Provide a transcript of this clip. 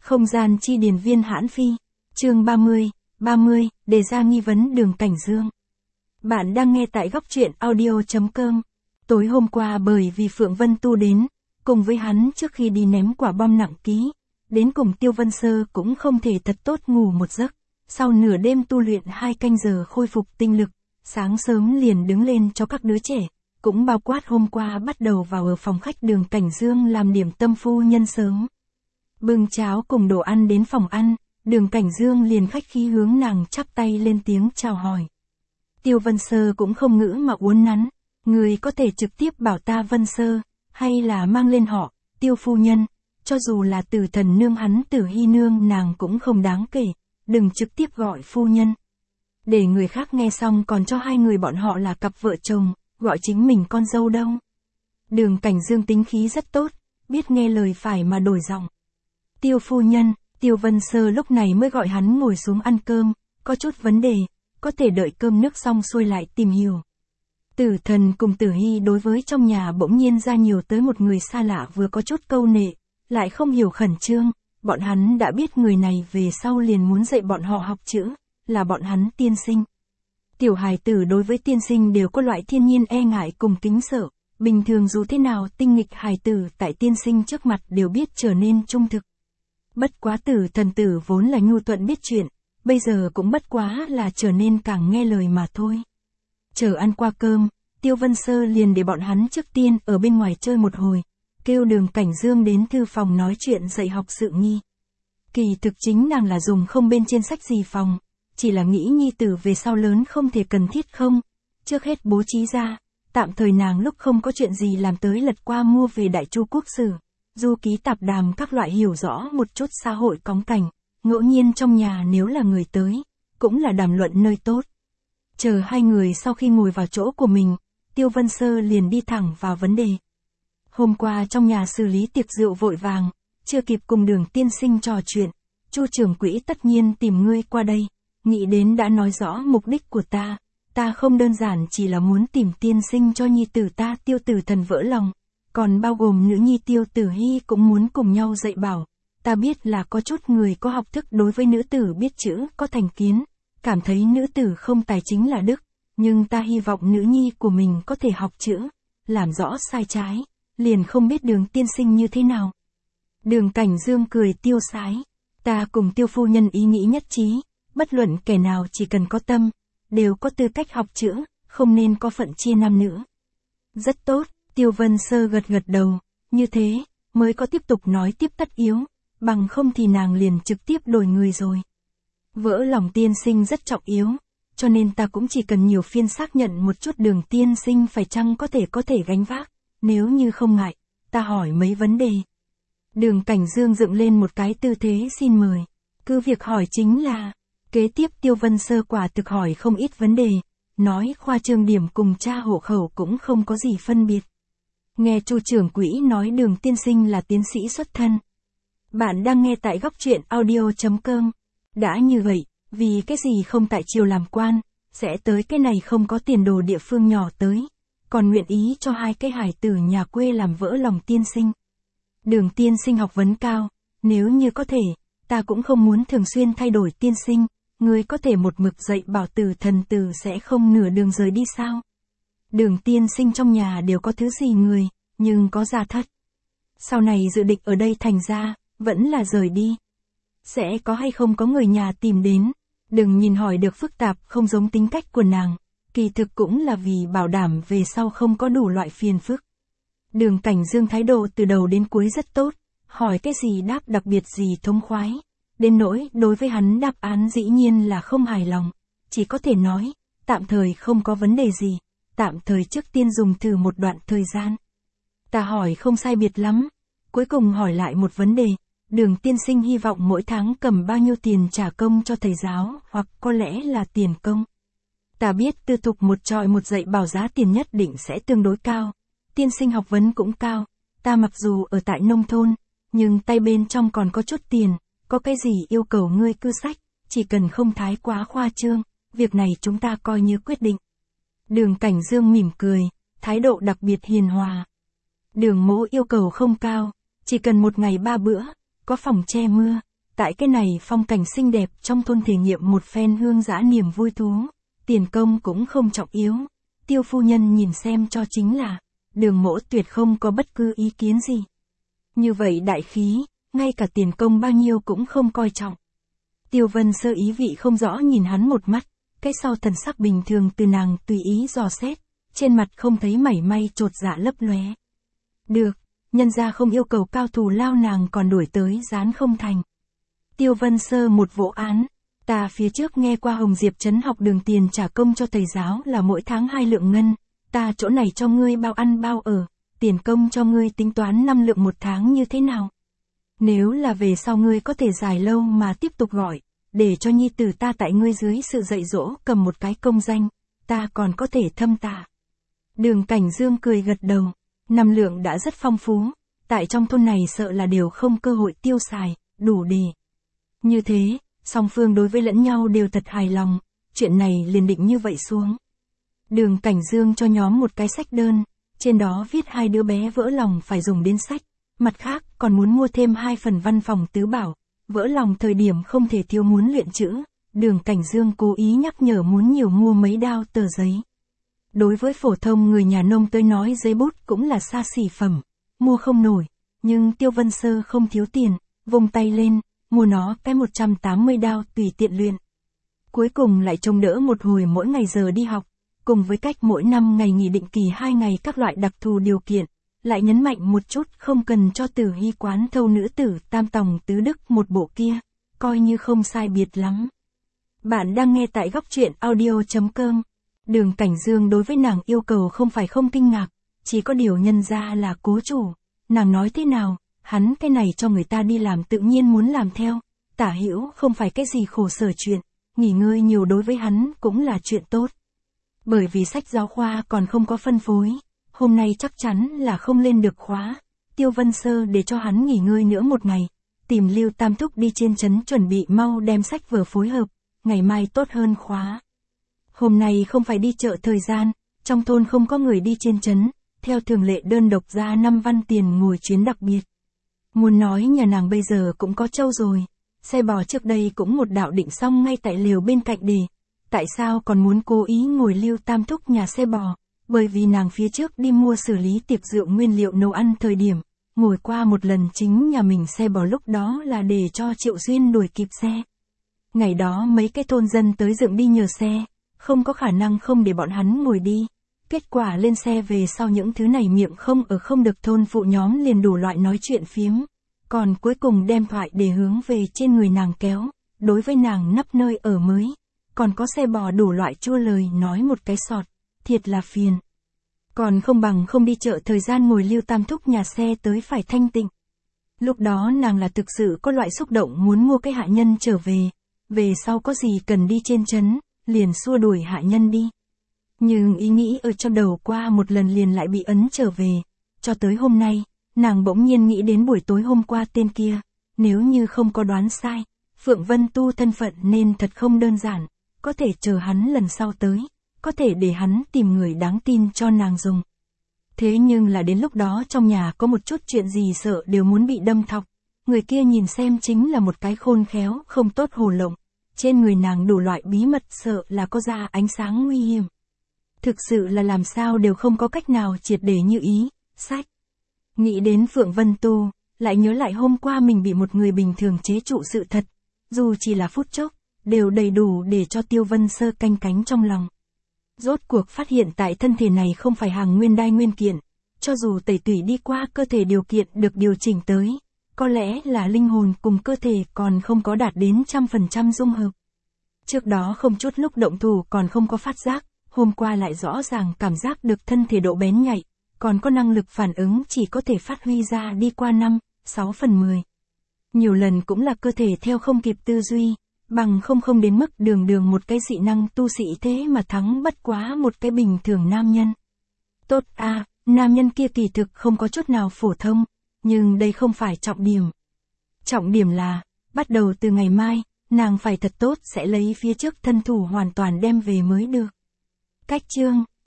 Không gian chi điền viên hãn phi. Chương 30, đề ra nghi vấn Đường Cảnh Dương. Bạn đang nghe tại góc truyện audio.com. Tối hôm qua bởi vì Phượng Vân Tu đến, cùng với hắn trước khi đi ném quả bom nặng ký, đến cùng Tiêu Vân Sơ cũng không thể thật tốt ngủ một giấc. Sau nửa đêm tu luyện 2 canh giờ khôi phục tinh lực, sáng sớm liền đứng lên cho các đứa trẻ, cũng bao quát hôm qua bắt đầu vào ở phòng khách Đường Cảnh Dương làm điểm tâm phu nhân sớm. Bưng cháo cùng đồ ăn đến phòng ăn, Đường Cảnh Dương liền khách khí hướng nàng chắp tay lên tiếng chào hỏi. Tiêu Vân Sơ cũng không ngữ mà uốn nắn, người có thể trực tiếp bảo ta Vân Sơ, hay là mang lên họ, Tiêu phu nhân, cho dù là Tử Thần nương hắn Tử Hy nương nàng cũng không đáng kể, đừng trực tiếp gọi phu nhân. Để người khác nghe xong còn cho hai người bọn họ là cặp vợ chồng, gọi chính mình con dâu đâu. Đường Cảnh Dương tính khí rất tốt, biết nghe lời phải mà đổi giọng. Tiêu phu nhân, Tiêu Vân Sơ lúc này mới gọi hắn ngồi xuống ăn cơm, có chút vấn đề, có thể đợi cơm nước xong xuôi lại tìm hiểu. Tử Thần cùng Tử Hy đối với trong nhà bỗng nhiên ra nhiều tới một người xa lạ vừa có chút câu nệ, lại không hiểu khẩn trương, bọn hắn đã biết người này về sau liền muốn dạy bọn họ học chữ, là bọn hắn tiên sinh. Tiểu hài tử đối với tiên sinh đều có loại thiên nhiên e ngại cùng kính sợ, bình thường dù thế nào tinh nghịch hài tử tại tiên sinh trước mặt đều biết trở nên trung thực. Bất quá Tử Thần tử vốn là nhu thuận biết chuyện, bây giờ cũng bất quá là trở nên càng nghe lời mà thôi. Chờ ăn qua cơm, Tiêu Vân Sơ liền để bọn hắn trước tiên ở bên ngoài chơi một hồi, kêu Đường Cảnh Dương đến thư phòng nói chuyện dạy học sự nghi. Kỳ thực chính nàng là dùng không bên trên sách gì phòng, chỉ là nghĩ nhi tử về sau lớn không thể cần thiết không, trước hết bố trí ra, tạm thời nàng lúc không có chuyện gì làm tới lật qua mua về Đại Chu Quốc Sử, du ký tạp đàm các loại hiểu rõ một chút xã hội cóng cảnh, ngẫu nhiên trong nhà nếu là người tới, cũng là đàm luận nơi tốt. Chờ hai người sau khi ngồi vào chỗ của mình, Tiêu Vân Sơ liền đi thẳng vào vấn đề. Hôm qua trong nhà xử lý tiệc rượu vội vàng, chưa kịp cùng Đường tiên sinh trò chuyện, Chu trưởng quỹ tất nhiên tìm ngươi qua đây, nghĩ đến đã nói rõ mục đích của ta không đơn giản chỉ là muốn tìm tiên sinh cho nhi tử ta Tiêu Tử Thần vỡ lòng, còn bao gồm nữ nhi Tiêu Tử Hy cũng muốn cùng nhau dạy bảo. Ta biết là có chút người có học thức đối với nữ tử biết chữ có thành kiến, cảm thấy nữ tử không tài chính là đức, nhưng ta hy vọng nữ nhi của mình có thể học chữ, làm rõ sai trái, liền không biết Đường tiên sinh như thế nào. Đường Cảnh Dương cười tiêu sái, ta cùng Tiêu phu nhân ý nghĩ nhất trí, bất luận kẻ nào chỉ cần có tâm, đều có tư cách học chữ, không nên có phận chia nam nữ. Rất tốt, Tiêu Vân Sơ gật gật đầu, như thế, mới có tiếp tục nói tiếp tất yếu, bằng không thì nàng liền trực tiếp đổi người rồi. Vỡ lòng tiên sinh rất trọng yếu, cho nên ta cũng chỉ cần nhiều phiên xác nhận một chút Đường tiên sinh phải chăng có thể gánh vác, nếu như không ngại, ta hỏi mấy vấn đề. Đường Cảnh Dương dựng lên một cái tư thế xin mời, cứ việc hỏi chính là, kế tiếp Tiêu Vân Sơ quả thực hỏi không ít vấn đề, nói khoa trương điểm cùng cha hộ khẩu cũng không có gì phân biệt. Nghe Chu trưởng quỹ nói Đường tiên sinh là tiến sĩ xuất thân. Bạn đang nghe tại góc truyện audio.com. Đã như vậy, vì cái gì không tại triều làm quan, sẽ tới cái này không có tiền đồ địa phương nhỏ tới, còn nguyện ý cho hai cái hải tử nhà quê làm vỡ lòng tiên sinh. Đường tiên sinh học vấn cao, nếu như có thể, ta cũng không muốn thường xuyên thay đổi tiên sinh, người có thể một mực dạy bảo Tử Thần tử sẽ không nửa đường rời đi sao? Đường tiên sinh trong nhà đều có thứ gì người, nhưng có gia thất. Sau này dự định ở đây thành ra, vẫn là rời đi. Sẽ có hay không có người nhà tìm đến, đừng nhìn hỏi được phức tạp không giống tính cách của nàng, kỳ thực cũng là vì bảo đảm về sau không có đủ loại phiền phức. Đường Cảnh Dương thái độ từ đầu đến cuối rất tốt, hỏi cái gì đáp đặc biệt gì thống khoái, đến nỗi đối với hắn đáp án dĩ nhiên là không hài lòng, chỉ có thể nói, tạm thời không có vấn đề gì, tạm thời trước tiên dùng thử một đoạn thời gian. Ta hỏi không sai biệt lắm, cuối cùng hỏi lại một vấn đề. Đường tiên sinh hy vọng mỗi tháng cầm bao nhiêu tiền trả công cho thầy giáo, hoặc có lẽ là tiền công. Ta biết tư thục một trọi một dạy bảo giá tiền nhất định sẽ tương đối cao, tiên sinh học vấn cũng cao, ta mặc dù ở tại nông thôn, nhưng tay bên trong còn có chút tiền, có cái gì yêu cầu ngươi cứ sách, chỉ cần không thái quá khoa trương, việc này chúng ta coi như quyết định. Đường Cảnh Dương mỉm cười, thái độ đặc biệt hiền hòa. Đường mỗ yêu cầu không cao, chỉ cần một ngày 3 bữa, có phòng che mưa, tại cái này phong cảnh xinh đẹp trong thôn thể nghiệm một phen hương dã niềm vui thú, tiền công cũng không trọng yếu. Tiêu phu nhân nhìn xem cho chính là, Đường Mỗ tuyệt không có bất cứ ý kiến gì. Như vậy đại khí, ngay cả tiền công bao nhiêu cũng không coi trọng. Tiêu Vân Sơ ý vị không rõ nhìn hắn một mắt, cái sau thần sắc bình thường từ nàng tùy ý dò xét, trên mặt không thấy mảy may chột dạ lấp lóe. Được, nhân gia không yêu cầu cao thù lao nàng còn đuổi tới dán không thành. Tiêu Vân Sơ một vỗ án, ta phía trước nghe qua Hồng Diệp trấn học đường tiền trả công cho thầy giáo là mỗi tháng 2 lượng ngân, ta chỗ này cho ngươi bao ăn bao ở, tiền công cho ngươi tính toán 5 lượng một tháng như thế nào? Nếu là về sau ngươi có thể dài lâu mà tiếp tục gọi, để cho nhi tử ta tại ngươi dưới sự dạy dỗ cầm một cái công danh, ta còn có thể thâm tạ. Đường Cảnh Dương cười gật đầu, 5 lượng đã rất phong phú, tại trong thôn này sợ là đều không cơ hội tiêu xài, đủ để. Như thế, song phương đối với lẫn nhau đều thật hài lòng, chuyện này liền định như vậy xuống. Đường Cảnh Dương cho nhóm một cái sách đơn, trên đó viết 2 đứa bé vỡ lòng phải dùng đến sách, mặt khác còn muốn mua thêm 2 phần văn phòng tứ bảo, vỡ lòng thời điểm không thể thiếu muốn luyện chữ, Đường Cảnh Dương cố ý nhắc nhở muốn nhiều mua mấy đao tờ giấy. Đối với phổ thông người nhà nông tới nói giấy bút cũng là xa xỉ phẩm, mua không nổi, nhưng Tiêu Vân Sơ không thiếu tiền, vung tay lên, mua nó cái 180 đao tùy tiện luyện. Cuối cùng lại trông đỡ một hồi mỗi ngày giờ đi học, cùng với cách mỗi năm ngày nghỉ định kỳ 2 ngày các loại đặc thù điều kiện, lại nhấn mạnh một chút không cần cho Tử Hy quán thâu nữ tử tam tòng tứ đức một bộ kia, coi như không sai biệt lắm. Bạn đang nghe tại góc truyện audio.com. Đường Cảnh Dương đối với nàng yêu cầu không phải không kinh ngạc, chỉ có điều nhân ra là cố chủ, nàng nói thế nào, hắn cái này cho người ta đi làm tự nhiên muốn làm theo, tả hữu không phải cái gì khổ sở chuyện, nghỉ ngơi nhiều đối với hắn cũng là chuyện tốt. Bởi vì sách giáo khoa còn không có phân phối, hôm nay chắc chắn là không lên được khóa, Tiêu Vân Sơ để cho hắn nghỉ ngơi nữa một ngày, tìm Lưu Tam Thúc đi trên trấn chuẩn bị mau đem sách vở phối hợp, ngày mai tốt hơn khóa. Hôm nay không phải đi chợ thời gian, trong thôn không có người đi trên trấn, theo thường lệ đơn độc ra 5 văn tiền ngồi chuyến đặc biệt. Muốn nói nhà nàng bây giờ cũng có trâu rồi, xe bò trước đây cũng một đạo định xong ngay tại lều bên cạnh đề, tại sao còn muốn cố ý ngồi Lưu Tam Thúc nhà xe bò, bởi vì nàng phía trước đi mua xử lý tiệc rượu nguyên liệu nấu ăn thời điểm, ngồi qua một lần chính nhà mình xe bò lúc đó là để cho Triệu Duyên đuổi kịp xe. Ngày đó mấy cái thôn dân tới dựng đi nhờ xe, không có khả năng không để bọn hắn ngồi đi. Kết quả lên xe về sau những thứ này miệng không ở không được thôn phụ nhóm liền đủ loại nói chuyện phiếm. Còn cuối cùng đem thoại để hướng về trên người nàng kéo, đối với nàng nắp nơi ở mới. Còn có xe bò đủ loại chua lời nói một cái sọt, thiệt là phiền. Còn không bằng không đi chợ thời gian ngồi Lưu Tam Thúc nhà xe tới phải thanh tịnh. Lúc đó nàng là thực sự có loại xúc động muốn mua cái hạ nhân trở về sau có gì cần đi trên trấn, liền xua đuổi hạ nhân đi. Nhưng ý nghĩ ở trong đầu qua một lần liền lại bị ấn trở về, cho tới hôm nay, nàng bỗng nhiên nghĩ đến buổi tối hôm qua tên kia, nếu như không có đoán sai, Phượng Vân Tu thân phận nên thật không đơn giản, có thể chờ hắn lần sau tới, có thể để hắn tìm người đáng tin cho nàng dùng. Thế nhưng là đến lúc đó trong nhà có một chút chuyện gì sợ đều muốn bị đâm thọc, người kia nhìn xem chính là một cái khôn khéo không tốt hồ lộng, trên người nàng đủ loại bí mật sợ là có ra ánh sáng nguy hiểm. Thực sự là làm sao đều không có cách nào triệt để như ý, sách. Nghĩ đến Phượng Vân Tu, lại nhớ lại hôm qua mình bị một người bình thường chế trụ sự thật, dù chỉ là phút chốc, đều đầy đủ để cho Tiêu Vân Sơ canh cánh trong lòng. Rốt cuộc phát hiện tại thân thể này không phải hàng nguyên đai nguyên kiện, cho dù tẩy tủy đi qua cơ thể điều kiện được điều chỉnh tới, có lẽ là linh hồn cùng cơ thể còn không có đạt đến 100% dung hợp. Trước đó không chút lúc động thủ còn không có phát giác, hôm qua lại rõ ràng cảm giác được thân thể độ bén nhạy, còn có năng lực phản ứng chỉ có thể phát huy ra đi qua 5-6 phần 10. Nhiều lần cũng là cơ thể theo không kịp tư duy, bằng không đến mức đường một cái dị năng tu sĩ thế mà thắng bất quá một cái bình thường nam nhân. Tốt à, nam nhân kia kỳ thực không có chút nào phổ thông, nhưng đây không phải trọng điểm. Trọng điểm là, bắt đầu từ ngày mai, nàng phải thật tốt sẽ lấy phía trước thân thủ hoàn toàn đem về mới được. Cách chương